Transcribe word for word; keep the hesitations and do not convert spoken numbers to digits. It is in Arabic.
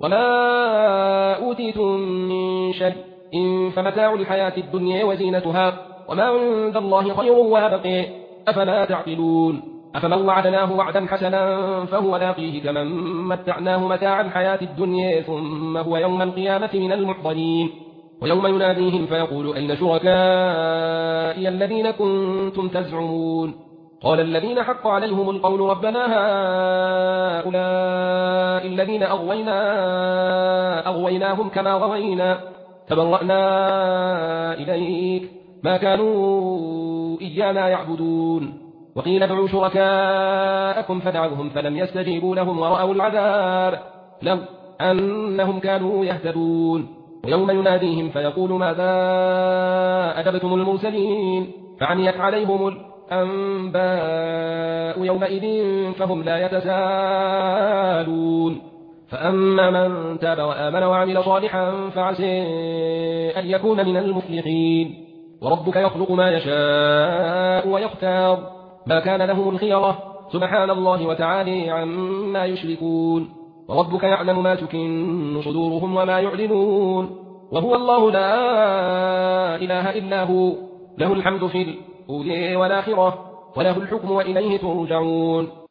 وما أوتيتم من شيء فمتاع الحياة الدنيا وزينتها وما عند الله خير وأبقى أفلا تعقلون أفمن وعدناه وعدا حسنا فهو لاقيه كمن متعناه متاع الحياة الدنيا ثم هو يوم القيامة من المحضرين ويوم يناديهم فيقول أين شركائي الذين كنتم تزعمون قال الذين حق عليهم القول ربنا هؤلاء الذين أغوينا أغويناهم كما غوينا تبرأنا إليك ما كانوا إيانا يعبدون وقيل ادعوا شركاءكم فدعوهم فلم يستجيبوا لهم ورأوا العذاب لو أنهم كانوا يهتدون ويوم يناديهم فيقول ماذا أجبتم المرسلين فعميت عليهم الأنباء يومئذ فهم لا يتساءلون فأما من تاب وآمن وعمل صالحا فعسى أن يكون من المفلحين وربك يخلق ما يشاء ويختار ما كان لهم الخيرة سبحان الله وتعالى عما يشركون وربك يعلم ما تكن صدورهم وما يعلنون وهو الله لا إله إلا هو له الحمد في الأولى والآخرة وله الحكم وإليه ترجعون